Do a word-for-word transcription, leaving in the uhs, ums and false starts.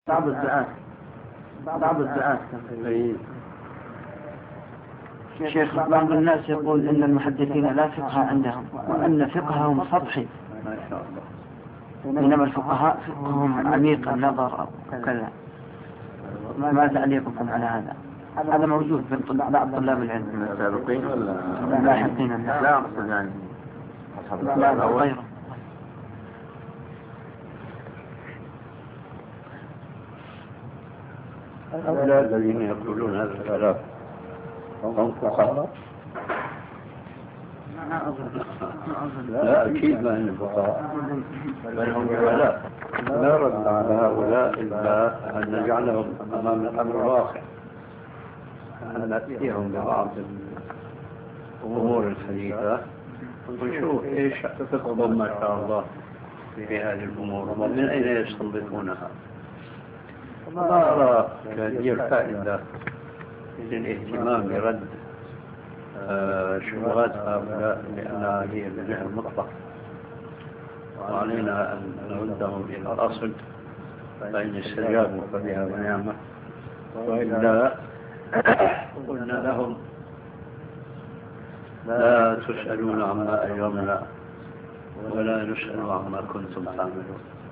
بعض الدعاة بعض الدعاة شيخ، بعض الناس يقول إن المحدثين لا فقه عندهم وأن فقههم سطحي، ما شاء الله، بينما الفقهاء فقههم عميق النظر وكذا. ما تعليقكم على هذا؟ هذا موجود بين بعض طلاب العلم السابقين ولا اللاحقين؟ لا أقصد يعني لا لا غيره. هؤلاء الذين يقولون هذا الكلام هم فقهاء؟ لا أكيد ما هم فقهاء، بل هم جهلاء. لا رد على هؤلاء إلا أن نجعلهم أمام الأمر الواقع، أن نأتيهم ببعض الأمور الحديثة ونشوف إيش فقههم ما شاء الله في هذه الأمور ومن أين يستنبطونها. ما أرى هذه الفائدة للاهتمام برد شبهات هؤلاء، لأنها هي الجهل المطلق، وعلينا أن نردهم إلى الأصل، فإن استجابوا فبها ونعمة، وإلا قلنا لهم لا تسألون عما أجرمنا ولا نسأل عما كنتم تعملون.